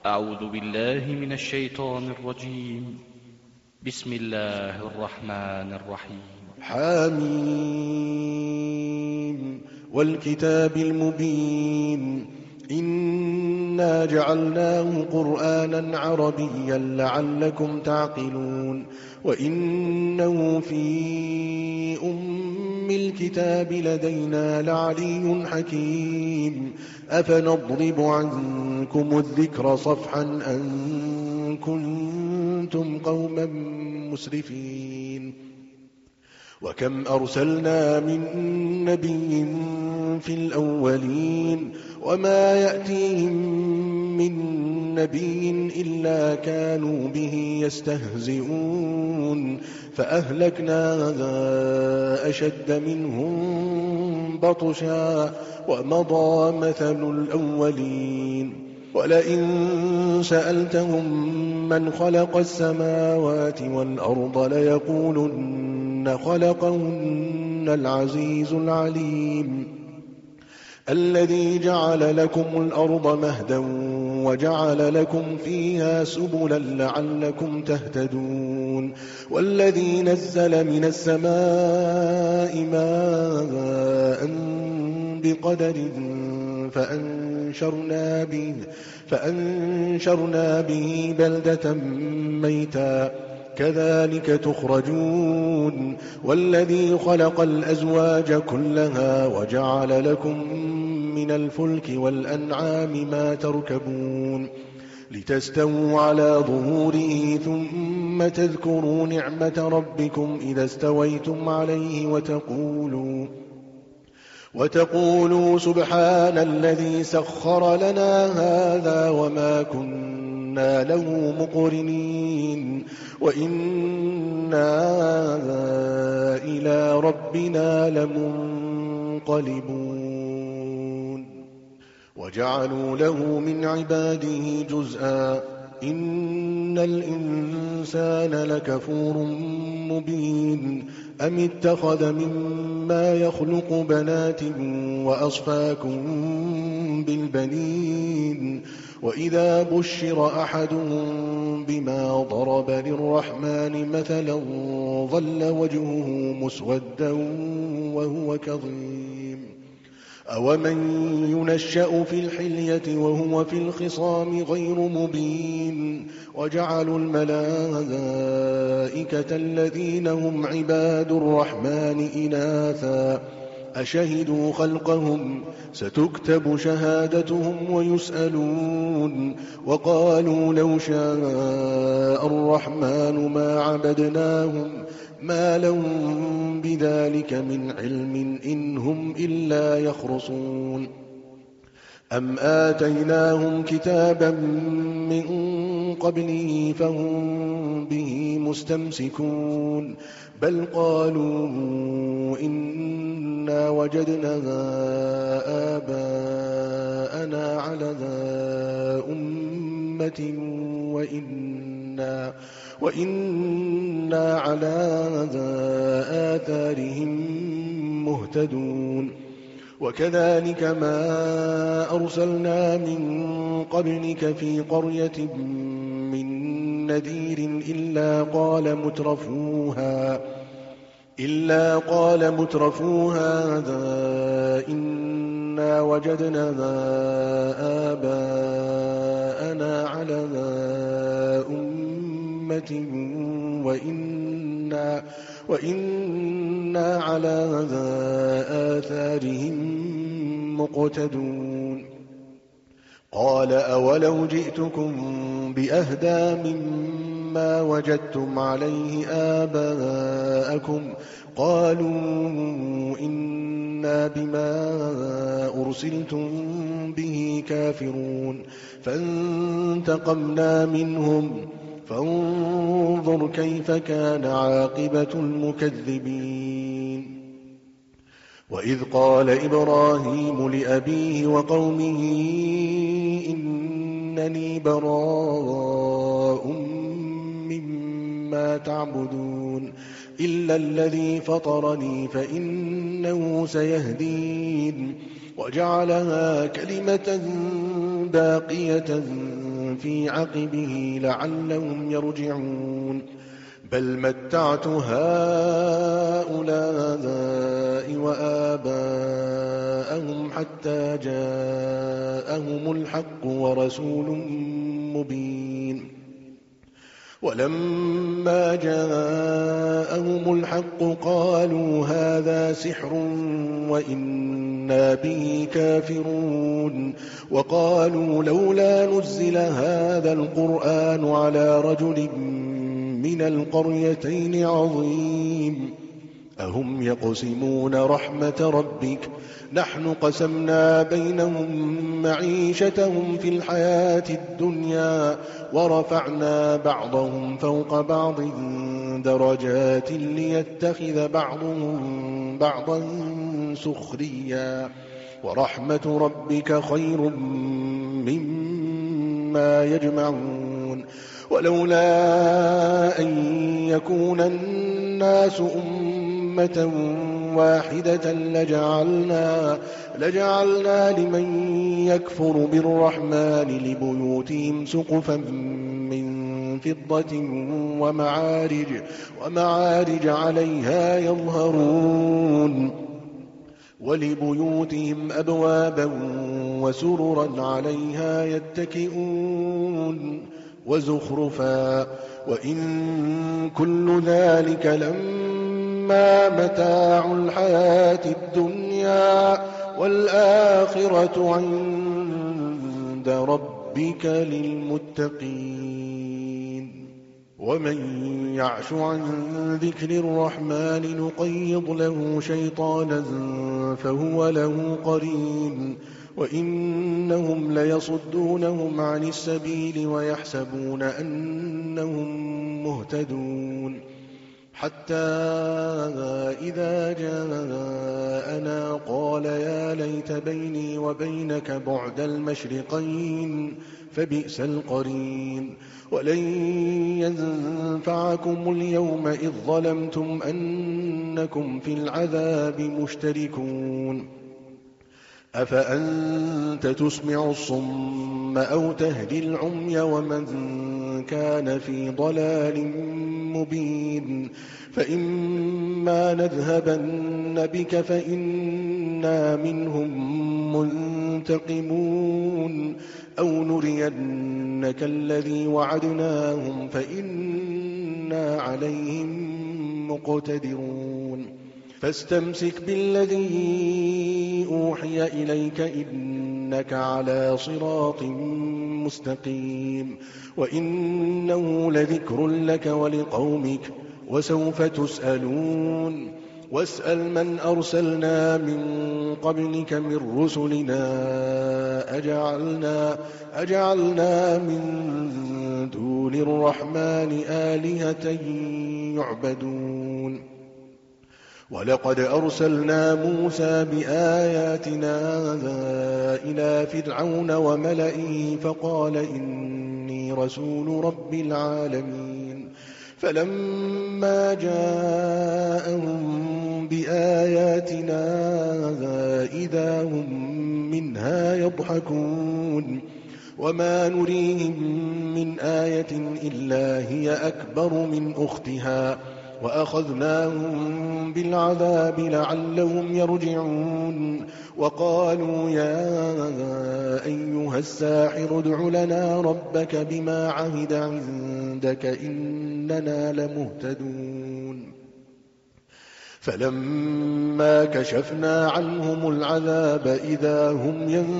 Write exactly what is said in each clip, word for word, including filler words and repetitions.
أعوذ بالله من الشيطان الرجيم. بسم الله الرحمن الرحيم. حميم والكتاب المبين إنا جعلناه قرآنا عربيا لعلكم تعقلون وإنه في أم الكتاب لدينا لعلي حكيم أفنضرب عنكم الذكر صفحا أن كنتم قوما مسرفين وكم أرسلنا من نبي في الأولين وما يأتيهم من نبي إلا كانوا به يستهزئون فأهلكنا أشد منهم بطشا ومضى مثل الأولين ولئن سألتهم من خلق السماوات والأرض ليقولن خلقهن العزيز العليم الذي جعل لكم الأرض مهدا وجعل لكم فيها سبلا لعلكم تهتدون والذي نزل من السماء ماء بقدر فأنشرنا به, فأنشرنا به بلدة ميتا كذلك تخرجون والذي خلق الأزواج كلها وجعل لكم من الفلك والأنعام ما تركبون لتستووا على ظهوره ثم تذكروا نعمة ربكم إذا استويتم عليه وتقولوا وتقولوا سبحان الذي سخر لنا هذا وما كنا له مقرنين وإنا إلى ربنا لمنقلبون وجعلوا له من عباده جزءا إن الإنسان لكفور مبين أم اتخذ مما يخلق بنات وأصفاكم بالبنين وإذا بشر أحدهم بما ضرب للرحمن مثلا ظل وجهه مسودا وهو كظيم أومن ينشأ في الحلية وهو في الخصام غير مبين وجعلوا الملائكة الذين هم عباد الرحمن إناثا أشهدوا خلقهم ستكتب شهادتهم ويسألون وقالوا لو شاء الرحمن ما عبدناهم ما لهم بذلك من علم إن هم إلا يخرصون أم آتيناهم كتابا من قبله فهم به مستمسكون بل قالوا إنا وجدنا آباءنا على أمة وإنا, وإنا على آثارهم مهتدون وكذلك ما أرسلنا من قبلك في قرية من نذير إلا قال مترفوها إلا قال مترفوها هذا إنا وجدنا آباءنا على أمة وإنا, وإنا على آثارهم مقتدون قال أولو جئتكم بأهدى مما وجدتم عليه آباءكم قالوا إنا بما أرسلتم به كافرون فانتقمنا منهم فانظر كيف كان عاقبة المكذبين وإذ قال إبراهيم لأبيه وقومه إنني براء مما تعبدون إلا الذي فطرني فإنه سيهدين وجعلها كلمة باقية في عقبه لعلهم يرجعون بل متعت هؤلاء وآباءهم حتى جاءهم الحق ورسول مبين ولما جاءهم الحق قالوا هذا سحر وإنا به كافرون وقالوا لولا نزل هذا القرآن على رجل من القريتين عظيم أهم يقسمون رحمة ربك نحن قسمنا بينهم معيشتهم في الحياة الدنيا ورفعنا بعضهم فوق بعض درجات ليتخذ بعضهم بعضا سخريا ورحمة ربك خير مما يجمعون ولولا أن يكون الناس أمة واحدة لجعلنا, لجعلنا لمن يكفر بالرحمن لبيوتهم سقفا من فضة ومعارج, ومعارج عليها يظهرون ولبيوتهم أبوابا وسررا عليها يتكئون وزخرفا وإن كل ذلك لما متاع الحياة الدنيا والآخرة عند ربك للمتقين ومن يعش عن ذكر الرحمن نقيض له شيطانا فهو له قرين وإنهم ليصدونهم عن السبيل ويحسبون أنهم مهتدون حتى إذا جاءنا قال يا ليت بيني وبينك بعد المشرقين فبئس القرين ولن ينفعكم اليوم إذ ظلمتم أنكم في العذاب مشتركون أفأنت تسمع الصم أو تهدي العمي ومن كان في ضلال مبين فإما نذهبن بك فإنا منهم منتقمون أو نرينك الذي وعدناهم فإنا عليهم مقتدرون فاستمسك بالذي أوحي إليك إنك على صراط مستقيم وإنه لذكر لك ولقومك وسوف تسألون واسأل من أرسلنا من قبلك من رسلنا أجعلنا, أجعلنا من دون الرحمن آلهة يعبدون ولقد أرسلنا موسى بآياتنا إلى فرعون وملئه فقال إني رسول رب العالمين فلما جاءهم بآياتنا إذا هم منها يضحكون وما نريهم من آية إلا هي أكبر من أختها وأخذناهم بالعذاب لعلهم يرجعون وقالوا يا أيها الساحر ادع لنا ربك بما عهد عندك إننا لمهتدون فلما كشفنا عنهم العذاب إذا هم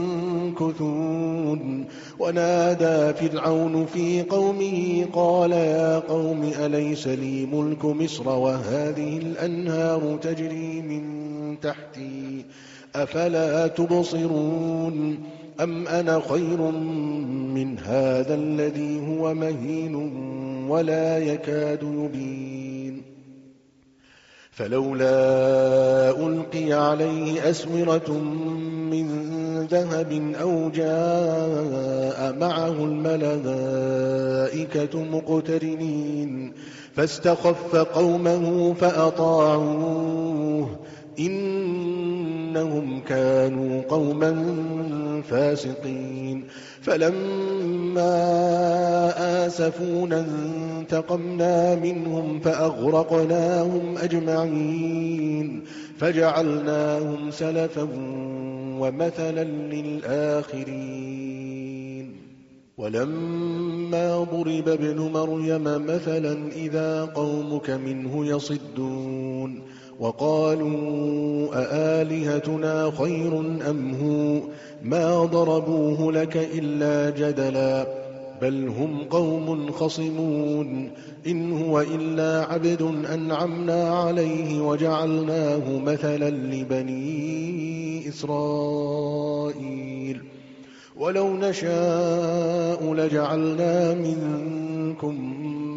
ينكثون ونادى فرعون في قومه قال يا قوم أليس لي ملك مصر وهذه الأنهار تجري من تحتي أفلا تبصرون أم أنا خير من هذا الذي هو مهين ولا يكاد يبين فلولا ألقي عليه أسورة من ذهب أو جاء معه الملائكة مقترنين فاستخف قومه فأطاعوه إن إنهم كانوا قوما فاسقين فلما آسفونا انتقمنا منهم فأغرقناهم أجمعين فجعلناهم سلفا ومثلا للآخرين ولما ضرب ابن مريم مثلا إذا قومك منه يصدون وقالوا أآلهتنا خير أم هو ما ضربوه لك إلا جدلا بل هم قوم خصمون إن هو إلا عبد أنعمنا عليه وجعلناه مثلا لبني إسرائيل ولو نشاء لجعلنا منكم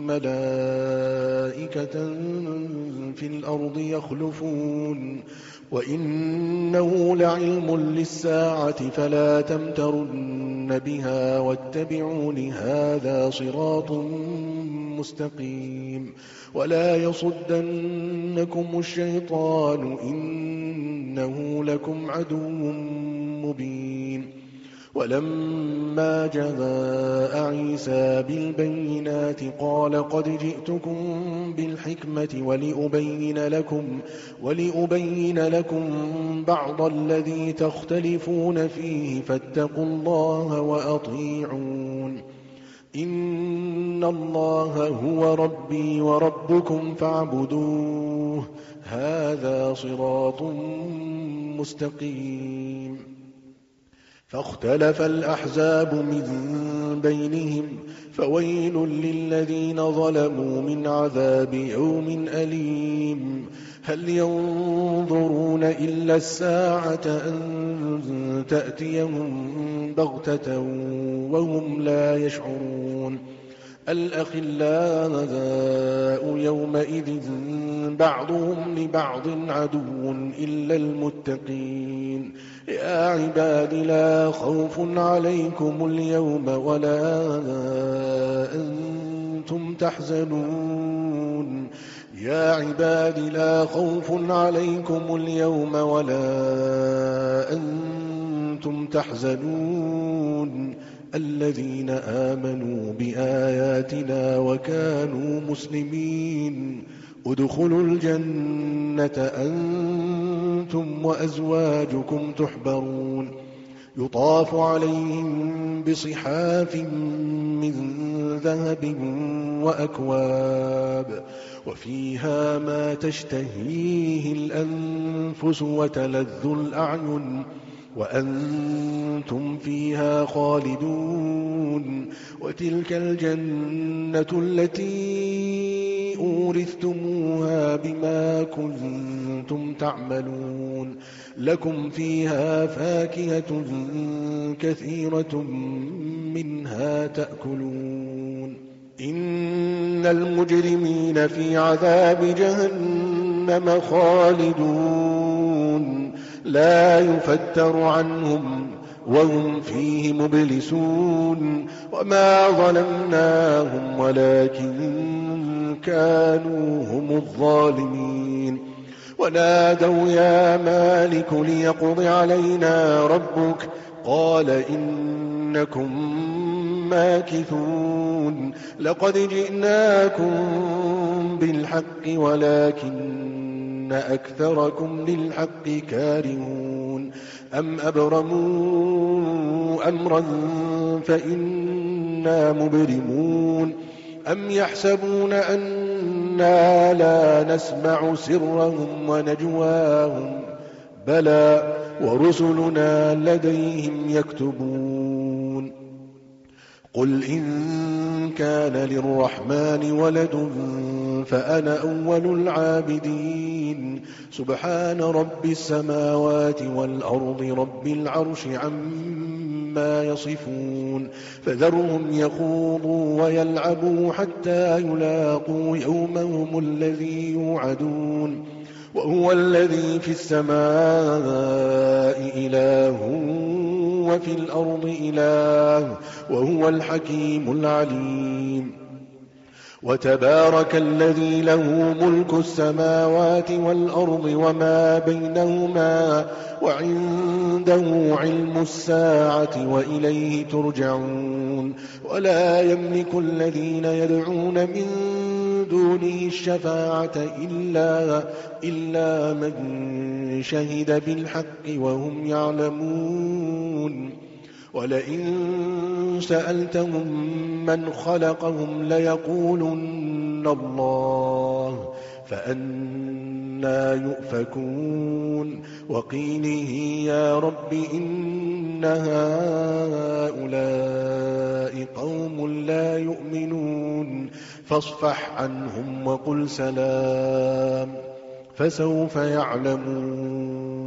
ملائكة في الأرض يخلفون وإنه لعلم للساعة فلا تمترن بها واتبعون هذا صراط مستقيم ولا يصدنكم الشيطان إنه لكم عدو مبين ولما جاء عيسى بالبينات قال قد جئتكم بالحكمة ولأبين لكم, ولأبين لكم بعض الذي تختلفون فيه فاتقوا الله وأطيعون إن الله هو ربي وربكم فاعبدوه هذا صراط مستقيم فاختلف الأحزاب من بينهم فويل للذين ظلموا من عذاب يوم أليم هل ينظرون إلا الساعة أن تأتيهم بغتة وهم لا يشعرون الأخلاء يومئذ بعضهم لبعض عدو إلا المتقين يا عباد لا خوف عليكم اليوم ولا أنتم تحزنون يا عباد لا خوف عليكم اليوم ولا أنتم تحزنون الذين آمنوا بآياتنا وكانوا مسلمين ادخلوا الجنة أنتم وأزواجكم تحبرون يطاف عليهم بصحاف من ذهب وأكواب وفيها ما تشتهيه الأنفس وتلذ الأعين وأنتم فيها خالدون وتلك الجنة التي أورثتموها بما كنتم تعملون لكم فيها فاكهة كثيرة منها تأكلون إن المجرمين في عذاب جهنم خالدون لا يفتر عنهم وهم فيه مبلسون وما ظلمناهم ولكن كانوا هم الظالمين ونادوا يا مالك ليقض علينا ربك قال إنكم ماكثون لقد جئناكم بالحق ولكن أكثركم للحق كارهون أم أبرموا أمرا فإنا مبرمون أم يحسبون أنا لا نسمع سرهم ونجواهم بلى ورسلنا لديهم يكتبون قل إن كان للرحمن ولد فأنا أول العابدين سبحان رب السماوات والأرض رب العرش عما يصفون فذرهم يخوضوا ويلعبوا حتى يلاقوا يومهم الذي يوعدون وهو الذي في السماء إله وفي الأرض إله وهو الحكيم العليم وتبارك الذي له ملك السماوات والأرض وما بينهما وعنده علم الساعة وإليه ترجعون ولا يملك الذين يدعون من دونه الشفاعة إلا, إلا من شهد بالحق وهم يعلمون ولئن سألتهم من خلقهم ليقولن الله فأنى يؤفكون وقيله يا رب إن هؤلاء قوم لا يؤمنون فاصفح عنهم وقل سلام فسوف يعلمون